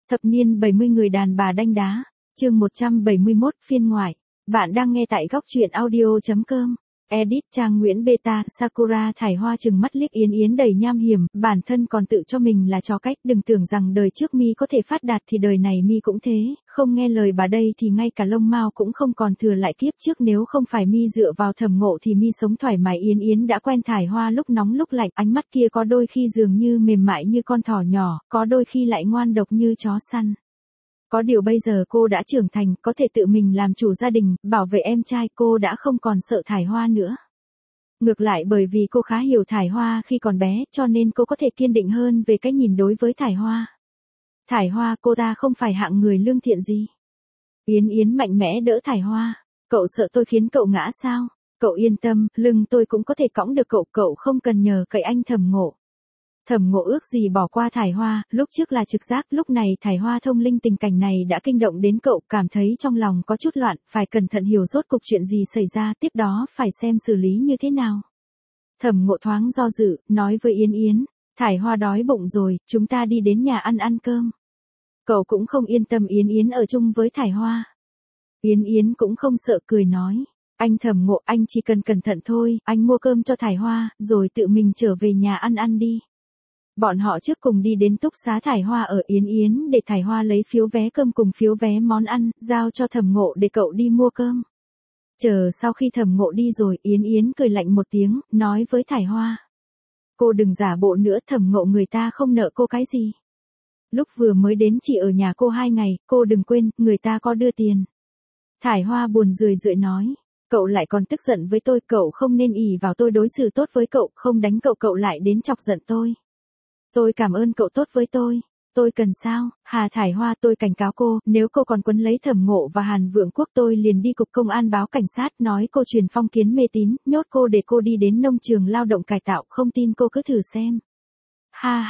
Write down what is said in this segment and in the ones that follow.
Thập niên 70 người đàn bà đanh đá, chương 171 phiên ngoại. Bạn đang nghe tại góc truyện audio.com. Edit trang Nguyễn Beta. Sakura thải hoa chừng mắt liếc Yến Yến đầy nham hiểm, bản thân còn tự cho mình là chó cách, đừng tưởng rằng đời trước mi có thể phát đạt thì đời này mi cũng thế, không nghe lời bà đây thì ngay cả lông mao cũng không còn thừa lại. Kiếp trước nếu không phải mi dựa vào Thẩm Ngộ thì mi sống thoải mái. Yến Yến đã quen thải hoa lúc nóng lúc lạnh, ánh mắt kia có đôi khi dường như mềm mại như con thỏ nhỏ, có đôi khi lại ngoan độc như chó săn. Có điều bây giờ cô đã trưởng thành, có thể tự mình làm chủ gia đình, bảo vệ em trai, cô đã không còn sợ thải hoa nữa. Ngược lại, bởi vì cô khá hiểu thải hoa khi còn bé, cho nên cô có thể kiên định hơn về cái nhìn đối với thải hoa. Thải hoa, cô ta không phải hạng người lương thiện gì. Yến Yến mạnh mẽ đỡ thải hoa. Cậu sợ tôi khiến cậu ngã sao? Cậu yên tâm, lưng tôi cũng có thể cõng được cậu, cậu không cần nhờ cậy anh Thẩm Ngộ. Thẩm Ngộ ước gì bỏ qua thải hoa, lúc trước là trực giác, lúc này thải hoa thông linh, tình cảnh này đã kinh động đến cậu, cảm thấy trong lòng có chút loạn, phải cẩn thận hiểu rốt cục chuyện gì xảy ra, tiếp đó phải xem xử lý như thế nào. Thẩm Ngộ thoáng do dự, nói với Yến Yến, thải hoa đói bụng rồi, chúng ta đi đến nhà ăn cơm. Cậu cũng không yên tâm Yến Yến ở chung với thải hoa. Yến Yến cũng không sợ, cười nói, anh Thẩm Ngộ, anh chỉ cần cẩn thận thôi, anh mua cơm cho thải hoa, rồi tự mình trở về nhà ăn đi. Bọn họ trước cùng đi đến túc xá thải hoa ở Yến Yến để thải hoa lấy phiếu vé cơm cùng phiếu vé món ăn, giao cho Thẩm Ngộ để cậu đi mua cơm. Chờ sau khi Thẩm Ngộ đi rồi, Yến Yến cười lạnh một tiếng, nói với thải hoa. Cô đừng giả bộ nữa, Thẩm Ngộ người ta không nợ cô cái gì. Lúc vừa mới đến chỉ ở nhà cô 2 ngày, cô đừng quên, người ta có đưa tiền. Thải hoa buồn rười rượi nói. Cậu lại còn tức giận với tôi, cậu không nên ỷ vào tôi đối xử tốt với cậu, không đánh cậu, cậu lại đến chọc giận tôi. Tôi cảm ơn cậu tốt với tôi cần sao? Hà thải hoa, tôi cảnh cáo cô, nếu cô còn quấn lấy Thẩm Ngộ và Hàn Vượng Quốc tôi liền đi cục công an báo cảnh sát, nói cô truyền phong kiến mê tín, nhốt cô để cô đi đến nông trường lao động cải tạo, không tin cô cứ thử xem. Ha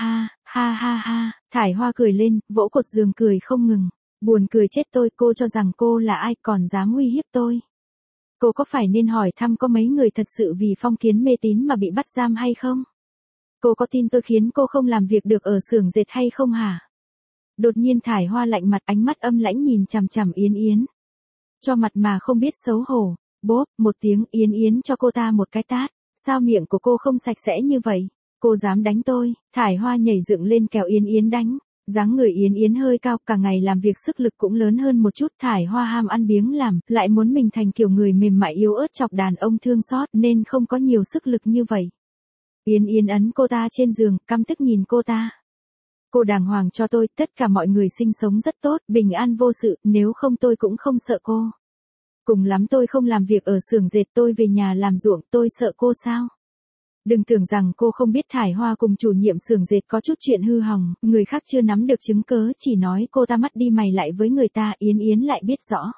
ha, thải hoa cười lên, vỗ cột giường cười không ngừng, buồn cười chết tôi, cô cho rằng cô là ai còn dám uy hiếp tôi. Cô có phải nên hỏi thăm có mấy người thật sự vì phong kiến mê tín mà bị bắt giam hay không? Cô có tin tôi khiến cô không làm việc được ở xưởng dệt hay không hả? Đột nhiên thải hoa lạnh mặt, ánh mắt âm lãnh nhìn chằm chằm Yến Yến. Cho mặt mà không biết xấu hổ. Bốp, một tiếng, Yến Yến cho cô ta một cái tát. Sao miệng của cô không sạch sẽ như vậy? Cô dám đánh tôi? Thải hoa nhảy dựng lên kéo Yến Yến đánh. Dáng người Yến Yến hơi cao, cả ngày làm việc sức lực cũng lớn hơn một chút. Thải hoa ham ăn biếng làm, lại muốn mình thành kiểu người mềm mại yếu ớt chọc đàn ông thương xót nên không có nhiều sức lực như vậy. Yến Yến ấn cô ta trên giường, căm tức nhìn cô ta. Cô đàng hoàng cho tôi, tất cả mọi người sinh sống rất tốt, bình an vô sự, nếu không tôi cũng không sợ cô. Cùng lắm tôi không làm việc ở xưởng dệt, tôi về nhà làm ruộng, tôi sợ cô sao? Đừng tưởng rằng cô không biết thải hoa cùng chủ nhiệm xưởng dệt có chút chuyện hư hỏng, người khác chưa nắm được chứng cớ, chỉ nói cô ta mắt đi mày lại với người ta, Yến Yến lại biết rõ.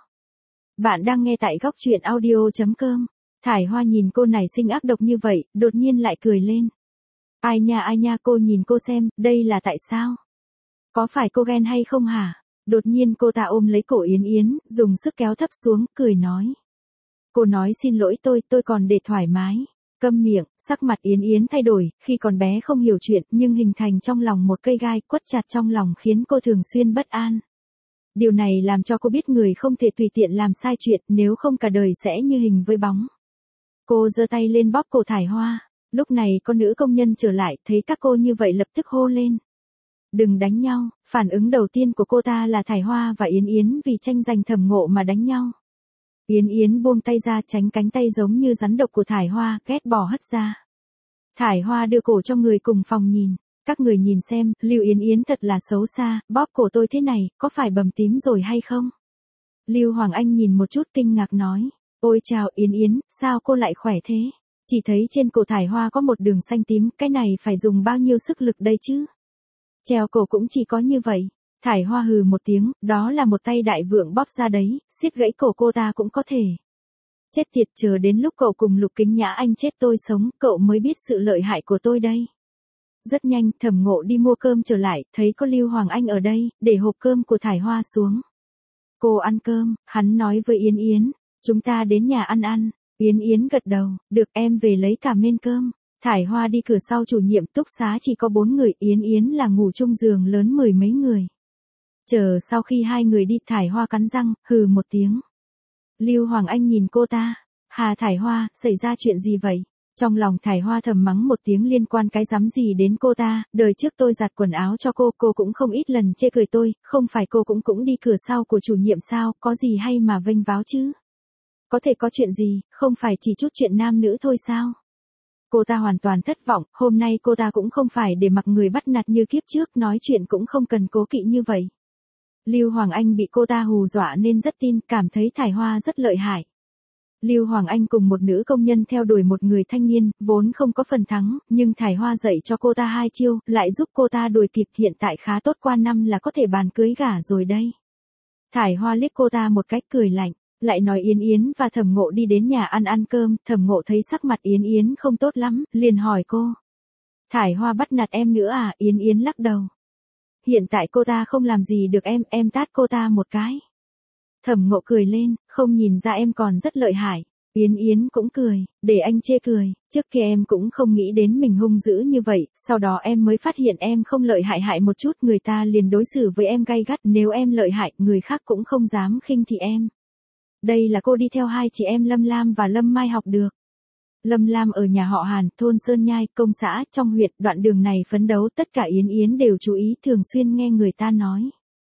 Bạn đang nghe tại góc truyện audio.com. Thải hoa nhìn cô nảy sinh ác độc như vậy, đột nhiên lại cười lên. Ai nha, cô nhìn cô xem, đây là tại sao? Có phải cô ghen hay không hả? Đột nhiên cô ta ôm lấy cổ Yến Yến, dùng sức kéo thấp xuống, cười nói. Cô nói xin lỗi tôi còn để thoải mái. Câm miệng, sắc mặt Yến Yến thay đổi, khi còn bé không hiểu chuyện, nhưng hình thành trong lòng một cây gai quất chặt trong lòng khiến cô thường xuyên bất an. Điều này làm cho cô biết người không thể tùy tiện làm sai chuyện, nếu không cả đời sẽ như hình với bóng. Cô giơ tay lên bóp cổ thải hoa. Lúc này có nữ công nhân trở lại, thấy các cô như vậy lập tức hô lên. Đừng đánh nhau. Phản ứng đầu tiên của cô ta là thải hoa và Yến Yến vì tranh giành Thẩm Ngộ mà đánh nhau. Yến Yến buông tay ra, tránh cánh tay giống như rắn độc của thải hoa, ghét bỏ hất ra. Thải hoa đưa cổ cho người cùng phòng nhìn. Các người nhìn xem, Lưu Yến Yến thật là xấu xa, bóp cổ tôi thế này, có phải bầm tím rồi hay không? Lưu Hoàng Anh nhìn một chút kinh ngạc nói. Ôi chào Yến Yến, sao cô lại khỏe thế? Chỉ thấy trên cổ thải hoa có một đường xanh tím, cái này phải dùng bao nhiêu sức lực đây chứ? Treo cổ cũng chỉ có như vậy. Thải hoa hừ một tiếng, đó là một tay đại vượng bóp ra đấy, siết gãy cổ cô ta cũng có thể. Chết tiệt, chờ đến lúc cậu cùng Lục Kính Nhã anh chết tôi sống, cậu mới biết sự lợi hại của tôi đây. Rất nhanh, Thẩm Ngộ đi mua cơm trở lại, thấy có Lưu Hoàng Anh ở đây, để hộp cơm của thải hoa xuống. Cô ăn cơm, hắn nói với Yến Yến. Chúng ta đến nhà ăn. Yến Yến gật đầu, được em về lấy cả mên cơm. Thải hoa đi cửa sau chủ nhiệm, túc xá chỉ có 4 người, Yến Yến là ngủ chung giường lớn 10 mấy người. Chờ sau khi hai người đi, Thải Hoa cắn răng, hừ một tiếng. Lưu Hoàng Anh nhìn cô ta. Hà Thải Hoa, xảy ra chuyện gì vậy? Trong lòng Thải Hoa thầm mắng một tiếng, liên quan cái rắm gì đến cô ta, đời trước tôi giặt quần áo cho cô cũng không ít lần chê cười tôi, không phải cô cũng đi cửa sau của chủ nhiệm sao, có gì hay mà vênh váo chứ? Có thể có chuyện gì, không phải chỉ chút chuyện nam nữ thôi sao? Cô ta hoàn toàn thất vọng, hôm nay cô ta cũng không phải để mặc người bắt nạt như kiếp trước, nói chuyện cũng không cần cố kỵ như vậy. Lưu Hoàng Anh bị cô ta hù dọa nên rất tin, cảm thấy Thải Hoa rất lợi hại. Lưu Hoàng Anh cùng một nữ công nhân theo đuổi một người thanh niên, vốn không có phần thắng, nhưng Thải Hoa dạy cho cô ta 2 chiêu, lại giúp cô ta đuổi kịp, hiện tại khá tốt, qua năm là có thể bàn cưới gả rồi đây. Thải Hoa liếc cô ta một cách cười lạnh, lại nói Yến Yến và Thẩm Ngộ đi đến nhà ăn cơm, Thẩm Ngộ thấy sắc mặt Yến Yến không tốt lắm, liền hỏi cô. Thải Hoa bắt nạt em nữa à? Yến Yến lắc đầu. Hiện tại cô ta không làm gì được em tát cô ta một cái. Thẩm Ngộ cười lên, không nhìn ra em còn rất lợi hại. Yến Yến cũng cười, để anh chê cười, trước kia em cũng không nghĩ đến mình hung dữ như vậy, sau đó em mới phát hiện em không lợi hại một chút, người ta liền đối xử với em gay gắt, nếu em lợi hại, người khác cũng không dám khinh thị em. Đây là cô đi theo 2 chị em Lâm Lam và Lâm Mai học được. Lâm Lam ở nhà họ Hàn, thôn Sơn Nhai, công xã, trong huyện, đoạn đường này phấn đấu, tất cả Yến Yến đều chú ý, thường xuyên nghe người ta nói.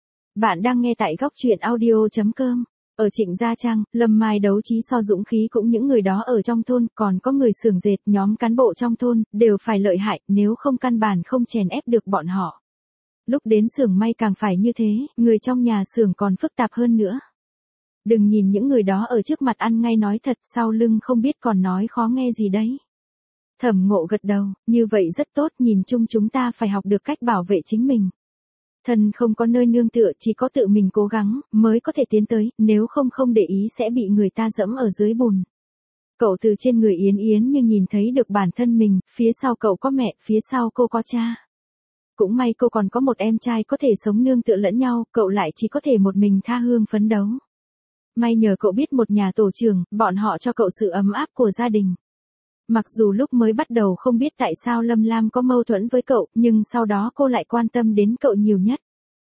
Bạn đang nghe tại góc truyện audio.com. Ở Trịnh Gia Trang, Lâm Mai đấu trí so dũng khí cũng những người đó ở trong thôn, còn có người xưởng dệt, nhóm cán bộ trong thôn, đều phải lợi hại, nếu không căn bản không chèn ép được bọn họ. Lúc đến xưởng may càng phải như thế, người trong nhà xưởng còn phức tạp hơn nữa. Đừng nhìn những người đó ở trước mặt ăn ngay nói thật, sau lưng không biết còn nói khó nghe gì đấy. Thẩm Ngộ gật đầu, như vậy rất tốt, nhìn chung chúng ta phải học được cách bảo vệ chính mình. Thân không có nơi nương tựa, chỉ có tự mình cố gắng, mới có thể tiến tới, nếu không để ý sẽ bị người ta dẫm ở dưới bùn. Cậu từ trên người Yến Yến như nhìn thấy được bản thân mình, phía sau cậu có mẹ, phía sau cô có cha. Cũng may cô còn có một em trai có thể sống nương tựa lẫn nhau, cậu lại chỉ có thể một mình tha hương phấn đấu. May nhờ cậu biết một nhà tổ trưởng, bọn họ cho cậu sự ấm áp của gia đình. Mặc dù lúc mới bắt đầu không biết tại sao Lâm Lam có mâu thuẫn với cậu, nhưng sau đó cô lại quan tâm đến cậu nhiều nhất.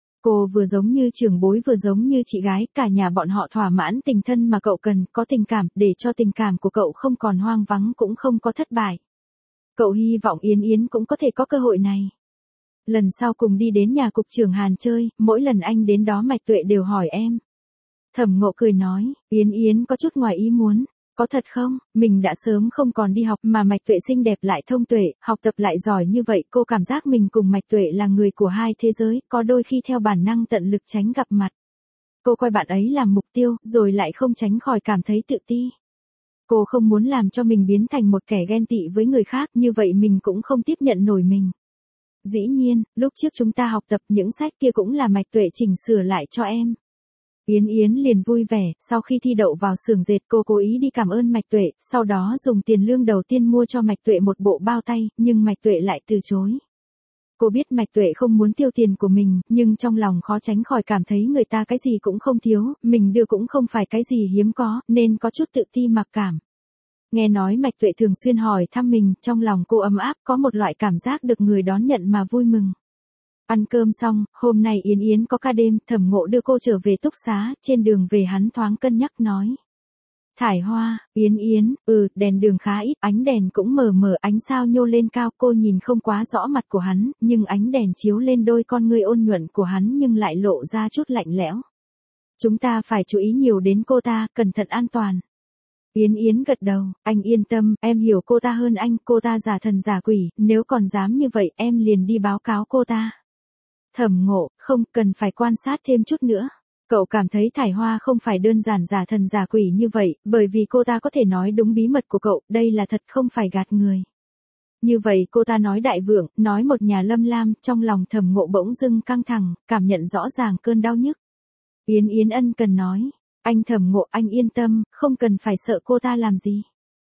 Cô vừa giống như trưởng bối vừa giống như chị gái, cả nhà bọn họ thỏa mãn tình thân mà cậu cần, có tình cảm, để cho tình cảm của cậu không còn hoang vắng cũng không có thất bại. Cậu hy vọng Yến Yến cũng có thể có cơ hội này. Lần sau cùng đi đến nhà cục trưởng Hàn chơi, mỗi lần anh đến đó Mạch Tuệ đều hỏi em. Thẩm Ngộ cười nói, Yến Yến có chút ngoài ý muốn. Có thật không? Mình đã sớm không còn đi học mà Mạch Tuệ xinh đẹp lại thông tuệ, học tập lại giỏi như vậy, cô cảm giác mình cùng Mạch Tuệ là người của 2 thế giới, có đôi khi theo bản năng tận lực tránh gặp mặt. Cô coi bạn ấy làm mục tiêu, rồi lại không tránh khỏi cảm thấy tự ti. Cô không muốn làm cho mình biến thành một kẻ ghen tị với người khác, như vậy mình cũng không tiếp nhận nổi mình. Dĩ nhiên, lúc trước chúng ta học tập những sách kia cũng là Mạch Tuệ chỉnh sửa lại cho em. Yến Yến liền vui vẻ, sau khi thi đậu vào xưởng dệt cô cố ý đi cảm ơn Mạch Tuệ, sau đó dùng tiền lương đầu tiên mua cho Mạch Tuệ một bộ bao tay, nhưng Mạch Tuệ lại từ chối. Cô biết Mạch Tuệ không muốn tiêu tiền của mình, nhưng trong lòng khó tránh khỏi cảm thấy người ta cái gì cũng không thiếu, mình đưa cũng không phải cái gì hiếm có, nên có chút tự ti mặc cảm. Nghe nói Mạch Tuệ thường xuyên hỏi thăm mình, trong lòng cô ấm áp, có một loại cảm giác được người đón nhận mà vui mừng. Ăn cơm xong, hôm nay Yến Yến có ca đêm, Thẩm Ngộ đưa cô trở về túc xá, trên đường về hắn thoáng cân nhắc nói. Thải Hoa, Yến Yến, đèn đường khá ít, ánh đèn cũng mờ mờ, ánh sao nhô lên cao, cô nhìn không quá rõ mặt của hắn, nhưng ánh đèn chiếu lên đôi con ngươi ôn nhuận của hắn nhưng lại lộ ra chút lạnh lẽo. Chúng ta phải chú ý nhiều đến cô ta, cẩn thận an toàn. Yến Yến gật đầu, anh yên tâm, em hiểu cô ta hơn anh, cô ta giả thần giả quỷ, nếu còn dám như vậy em liền đi báo cáo cô ta. Thẩm Ngộ, không, cần phải quan sát thêm chút nữa. Cậu cảm thấy Thải Hoa không phải đơn giản giả thần giả quỷ như vậy, bởi vì cô ta có thể nói đúng bí mật của cậu, đây là thật không phải gạt người. Như vậy cô ta nói đại vượng, nói một nhà Lâm Lam, trong lòng Thẩm Ngộ bỗng dưng căng thẳng, cảm nhận rõ ràng cơn đau nhức. Yến Yến ân cần nói, anh Thẩm Ngộ, anh yên tâm, không cần phải sợ cô ta làm gì.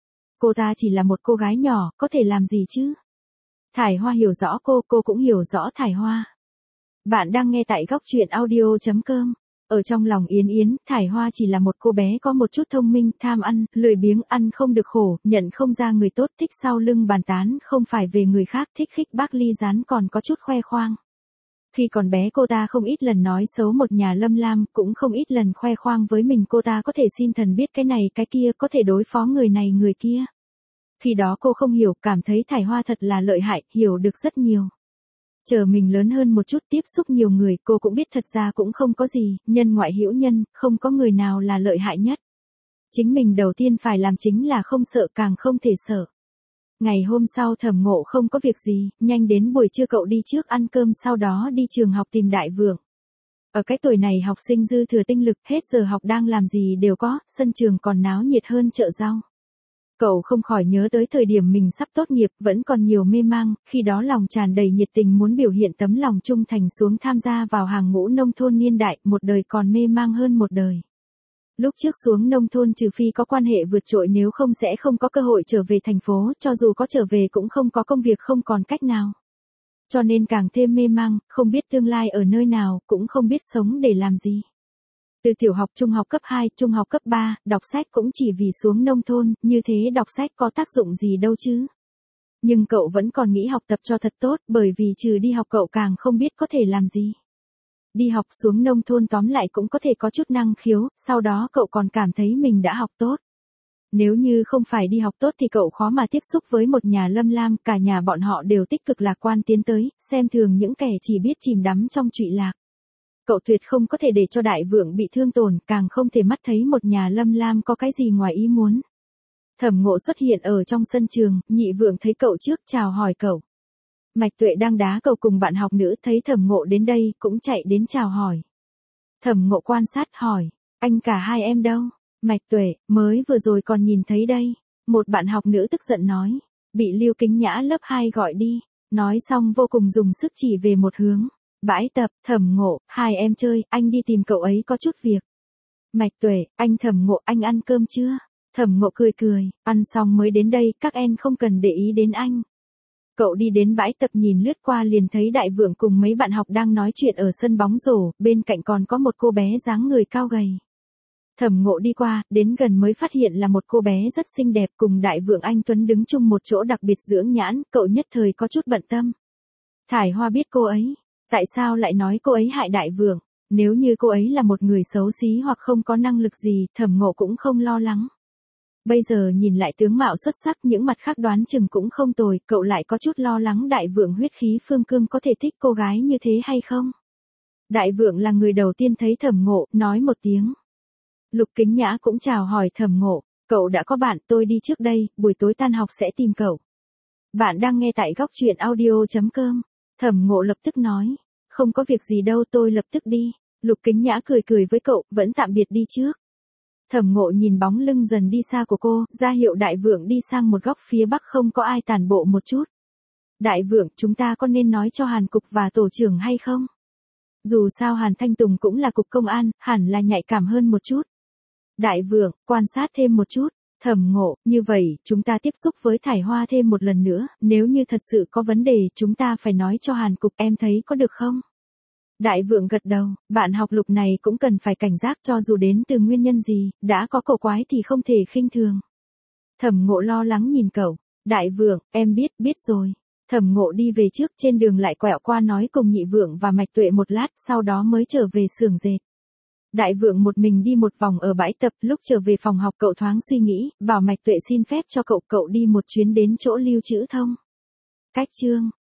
Cô ta chỉ là một cô gái nhỏ, có thể làm gì chứ? Thải Hoa hiểu rõ cô cũng hiểu rõ Thải Hoa. Bạn đang nghe tại góc truyện audio.com. Ở trong lòng Yến Yến, Thải Hoa chỉ là một cô bé có một chút thông minh, tham ăn, lười biếng, ăn không được khổ, nhận không ra người tốt, thích sau lưng bàn tán, không phải về người khác, thích khích bác ly gián, còn có chút khoe khoang. Khi còn bé cô ta không ít lần nói xấu một nhà Lâm Lam, cũng không ít lần khoe khoang với mình cô ta có thể xin thần biết cái này cái kia, có thể đối phó người này người kia. Khi đó cô không hiểu, cảm thấy Thải Hoa thật là lợi hại, hiểu được rất nhiều. Chờ mình lớn hơn một chút tiếp xúc nhiều người, cô cũng biết thật ra cũng không có gì, nhân ngoại hữu nhân, không có người nào là lợi hại nhất. Chính mình đầu tiên phải làm chính là không sợ, càng không thể sợ. Ngày hôm sau Thẩm Ngộ không có việc gì, nhanh đến buổi trưa cậu đi trước ăn cơm sau đó đi trường học tìm Đại Vượng. Ở cái tuổi này học sinh dư thừa tinh lực, hết giờ học đang làm gì đều có, sân trường còn náo nhiệt hơn chợ rau. Cậu không khỏi nhớ tới thời điểm mình sắp tốt nghiệp, vẫn còn nhiều mê mang, khi đó lòng tràn đầy nhiệt tình muốn biểu hiện tấm lòng trung thành xuống tham gia vào hàng ngũ nông thôn niên đại, một đời còn mê mang hơn một đời. Lúc trước xuống nông thôn trừ phi có quan hệ vượt trội, nếu không sẽ không có cơ hội trở về thành phố, cho dù có trở về cũng không có công việc, không còn cách nào. Cho nên càng thêm mê mang, không biết tương lai ở nơi nào, cũng không biết sống để làm gì. Từ tiểu học, trung học cấp 2, trung học cấp 3, đọc sách cũng chỉ vì xuống nông thôn, như thế đọc sách có tác dụng gì đâu chứ. Nhưng cậu vẫn còn nghĩ học tập cho thật tốt, bởi vì trừ đi học cậu càng không biết có thể làm gì. Đi học xuống nông thôn tóm lại cũng có thể có chút năng khiếu, sau đó cậu còn cảm thấy mình đã học tốt. Nếu như không phải đi học tốt thì cậu khó mà tiếp xúc với một nhà Lâm Lam, cả nhà bọn họ đều tích cực lạc quan tiến tới, xem thường những kẻ chỉ biết chìm đắm trong trụy lạc. Cậu tuyệt không có thể để cho Đại Vượng bị thương tổn, càng không thể mắt thấy một nhà Lâm Lam có cái gì ngoài ý muốn. Thẩm Ngộ xuất hiện ở trong sân trường, Nhị Vượng thấy cậu trước chào hỏi cậu. Mạch Tuệ đang đá cầu cùng bạn học nữ thấy Thẩm Ngộ đến đây, cũng chạy đến chào hỏi. Thẩm Ngộ quan sát hỏi, anh cả hai em đâu? Mạch Tuệ, mới vừa rồi còn nhìn thấy đây. Một bạn học nữ tức giận nói, bị Lưu Kính Nhã lớp 2 gọi đi. Nói xong vô cùng dùng sức chỉ về một hướng. Bãi tập, Thẩm Ngộ, hai em chơi, anh đi tìm cậu ấy có chút việc. Mạch Tuệ, anh Thẩm Ngộ, anh ăn cơm chưa? Thẩm Ngộ cười cười, ăn xong mới đến đây, các em không cần để ý đến anh. Cậu đi đến bãi tập nhìn lướt qua liền thấy Đại Vượng cùng mấy bạn học đang nói chuyện ở sân bóng rổ, bên cạnh còn có một cô bé dáng người cao gầy. Thẩm Ngộ đi qua, đến gần mới phát hiện là một cô bé rất xinh đẹp cùng Đại Vượng anh tuấn đứng chung một chỗ đặc biệt dưỡng nhãn, cậu nhất thời có chút bận tâm. Thải Hoa biết cô ấy. Tại sao lại nói cô ấy hại Đại Vượng? Nếu như cô ấy là một người xấu xí hoặc không có năng lực gì, Thẩm Ngộ cũng không lo lắng. Bây giờ nhìn lại tướng mạo xuất sắc, những mặt khác đoán chừng cũng không tồi, cậu lại có chút lo lắng Đại Vượng huyết khí phương cương có thể thích cô gái như thế hay không? Đại Vượng là người đầu tiên thấy Thẩm Ngộ, nói một tiếng. Lục Kính Nhã cũng chào hỏi Thẩm Ngộ, cậu đã có bạn, tôi đi trước đây, buổi tối tan học sẽ tìm cậu. Bạn đang nghe tại góc truyện audio.com. Thẩm Ngộ lập tức nói, không có việc gì đâu, tôi lập tức đi. Lục Kính Nhã cười cười với cậu, vẫn tạm biệt đi trước. Thẩm Ngộ nhìn bóng lưng dần đi xa của cô, ra hiệu Đại Vượng đi sang một góc phía bắc không có ai tản bộ một chút. Đại Vượng, chúng ta có nên nói cho Hàn Cục và tổ trưởng hay không? Dù sao Hàn Thanh Tùng cũng là cục công an, hẳn là nhạy cảm hơn một chút. Đại Vượng, quan sát thêm một chút. Thẩm Ngộ, như vậy, chúng ta tiếp xúc với Thải Hoa thêm một lần nữa, nếu như thật sự có vấn đề, chúng ta phải nói cho Hàn Cục, em thấy có được không? Đại Vượng gật đầu, bạn học Lục này cũng cần phải cảnh giác, cho dù đến từ nguyên nhân gì, đã có cổ quái thì không thể khinh thường. Thẩm Ngộ lo lắng nhìn cậu, Đại Vượng, em biết rồi. Thẩm Ngộ đi về trước, trên đường lại quẹo qua nói cùng Nhị Vượng và Mạch Tuệ một lát, sau đó mới trở về xưởng dệt. Đại Vượng một mình đi một vòng ở bãi tập, lúc trở về phòng học cậu thoáng suy nghĩ, bảo Mạch Tuệ xin phép cho cậu đi một chuyến đến chỗ Lưu Trữ Thông. Cách chương